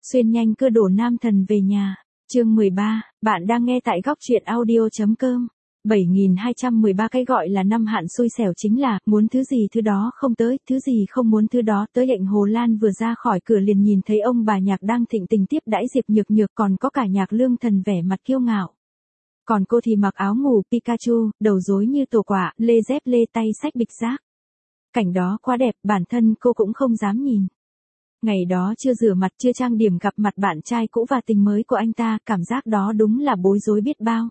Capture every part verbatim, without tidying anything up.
Xuyên nhanh cưa đổ nam thần về nhà. Chương mười ba, bạn đang nghe tại góc truyện audio.com. bảy nghìn hai trăm mười ba cái gọi là năm hạn xui xẻo chính là, muốn thứ gì thứ đó không tới, thứ gì không muốn thứ đó tới. Lệnh Hồ Lan vừa ra khỏi cửa liền nhìn thấy ông bà Nhạc đang thịnh tình tiếp đãi Diệp Nhược Nhược, còn có cả Nhạc Lương Thần vẻ mặt kiêu ngạo. Còn cô thì mặc áo ngủ Pikachu, đầu rối như tổ quả, lê dép lê tay xách bịch rác. Cảnh đó quá đẹp, bản thân cô cũng không dám nhìn. Ngày đó chưa rửa mặt chưa trang điểm gặp mặt bạn trai cũ và tình mới của anh ta, cảm giác đó đúng là bối rối biết bao.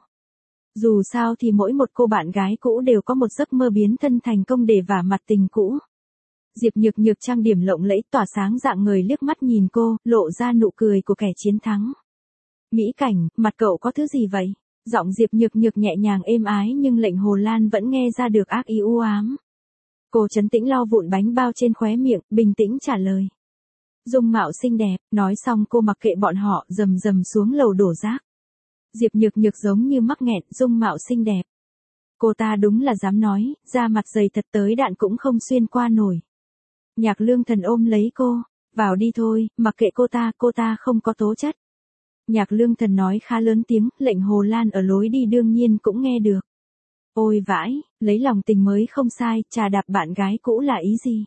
Dù sao thì mỗi một cô bạn gái cũ đều có một giấc mơ biến thân thành công để vả mặt tình cũ. Diệp Nhược Nhược trang điểm lộng lẫy tỏa sáng dạng người liếc mắt nhìn cô, lộ ra nụ cười của kẻ chiến thắng. Mỹ Cảnh, mặt cậu có thứ gì vậy? Giọng Diệp Nhược Nhược nhẹ nhàng êm ái nhưng Lệnh Hồ Lan vẫn nghe ra được ác ý u ám. Cô trấn tĩnh lau vụn bánh bao trên khóe miệng, bình tĩnh trả lời. Dung mạo xinh đẹp, nói xong cô mặc kệ bọn họ, rầm rầm xuống lầu đổ rác. Diệp Nhược Nhược giống như mắc nghẹn, dung mạo xinh đẹp. Cô ta đúng là dám nói, da mặt dày thật tới đạn cũng không xuyên qua nổi. Nhạc Lương Thần ôm lấy cô, vào đi thôi, mặc kệ cô ta, cô ta không có tố chất. Nhạc Lương Thần nói khá lớn tiếng, Lệnh Hồ Lan ở lối đi đương nhiên cũng nghe được. Ôi vãi, lấy lòng tình mới không sai, trà đạp bạn gái cũ là ý gì?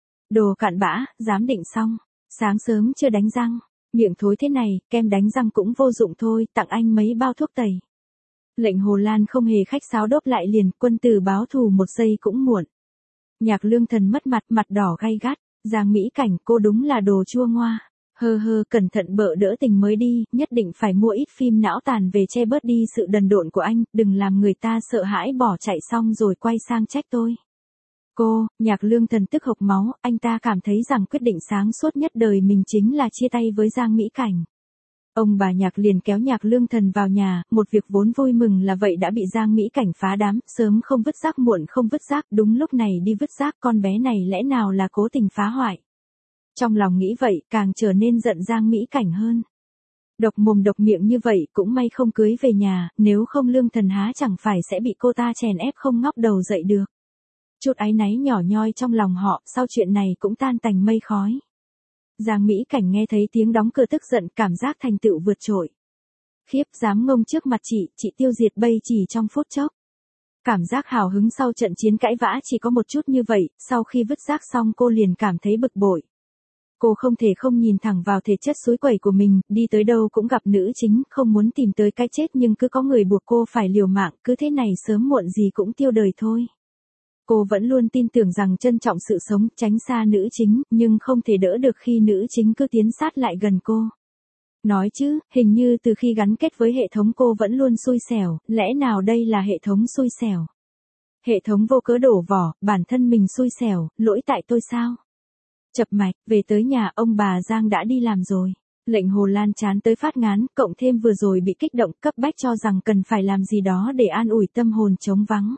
Đồ cặn bã, dám định xong. Sáng sớm chưa đánh răng, miệng thối thế này, kem đánh răng cũng vô dụng thôi, tặng anh mấy bao thuốc tẩy. Lệnh Hồ Lan không hề khách sáo đốp lại liền, quân tử báo thù một giây cũng muộn. Nhạc Lương Thần mất mặt, mặt đỏ gay gắt, Giang Mỹ Cảnh, cô đúng là đồ chua ngoa. Hơ hơ, cẩn thận bợ đỡ tình mới đi, nhất định phải mua ít phim não tàn về che bớt đi sự đần độn của anh, đừng làm người ta sợ hãi bỏ chạy xong rồi quay sang trách tôi. Cô, Nhạc Lương Thần tức hộc máu, anh ta cảm thấy rằng quyết định sáng suốt nhất đời mình chính là chia tay với Giang Mỹ Cảnh. Ông bà Nhạc liền kéo Nhạc Lương Thần vào nhà, một việc vốn vui mừng là vậy đã bị Giang Mỹ Cảnh phá đám, sớm không vứt rác muộn không vứt rác, đúng lúc này đi vứt rác, con bé này lẽ nào là cố tình phá hoại. Trong lòng nghĩ vậy, càng trở nên giận Giang Mỹ Cảnh hơn. Độc mồm độc miệng như vậy cũng may không cưới về nhà, nếu không Lương Thần há chẳng phải sẽ bị cô ta chèn ép không ngóc đầu dậy được. Chút áy náy nhỏ nhoi trong lòng họ, sau chuyện này cũng tan tành mây khói. Giang Mỹ Cảnh nghe thấy tiếng đóng cửa tức giận, cảm giác thành tựu vượt trội. Khiếp, dám ngông trước mặt chị, chị tiêu diệt bây chỉ trong phút chốc. Cảm giác hào hứng sau trận chiến cãi vã chỉ có một chút như vậy, sau khi vứt rác xong cô liền cảm thấy bực bội. Cô không thể không nhìn thẳng vào thể chất suối quẩy của mình, đi tới đâu cũng gặp nữ chính, không muốn tìm tới cái chết nhưng cứ có người buộc cô phải liều mạng, cứ thế này sớm muộn gì cũng tiêu đời thôi. Cô vẫn luôn tin tưởng rằng trân trọng sự sống, tránh xa nữ chính, nhưng không thể đỡ được khi nữ chính cứ tiến sát lại gần cô. Nói chứ, hình như từ khi gắn kết với hệ thống cô vẫn luôn xui xẻo, lẽ nào đây là hệ thống xui xẻo? Hệ thống vô cớ đổ vỏ, bản thân mình xui xẻo, lỗi tại tôi sao? Chập mạch, về tới nhà ông bà Giang đã đi làm rồi. Lệnh Hồ Lan chán tới phát ngán, cộng thêm vừa rồi bị kích động cấp bách cho rằng cần phải làm gì đó để an ủi tâm hồn trống vắng.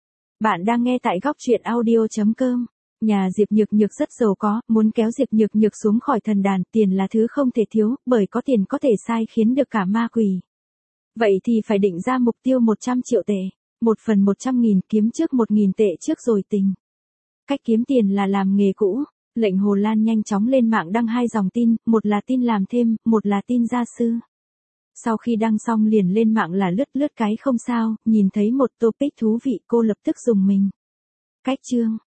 Bạn đang nghe tại góc truyện audio.com. Nhà Diệp Nhược Nhược rất giàu có, muốn kéo Diệp Nhược Nhược xuống khỏi thần đàn, tiền là thứ không thể thiếu, bởi có tiền có thể sai khiến được cả ma quỷ. Vậy thì phải định ra mục tiêu một trăm triệu tệ, một phần một trăm nghìn, kiếm trước một nghìn tệ trước rồi tình. Cách kiếm tiền là làm nghề cũ. Lệnh Hồ Lan nhanh chóng lên mạng đăng hai dòng tin, một là tin làm thêm, một là tin gia sư. Sau khi đăng xong liền lên mạng là lướt lướt cái không sao, nhìn thấy một topic thú vị cô lập tức dùng mình. Cách chương,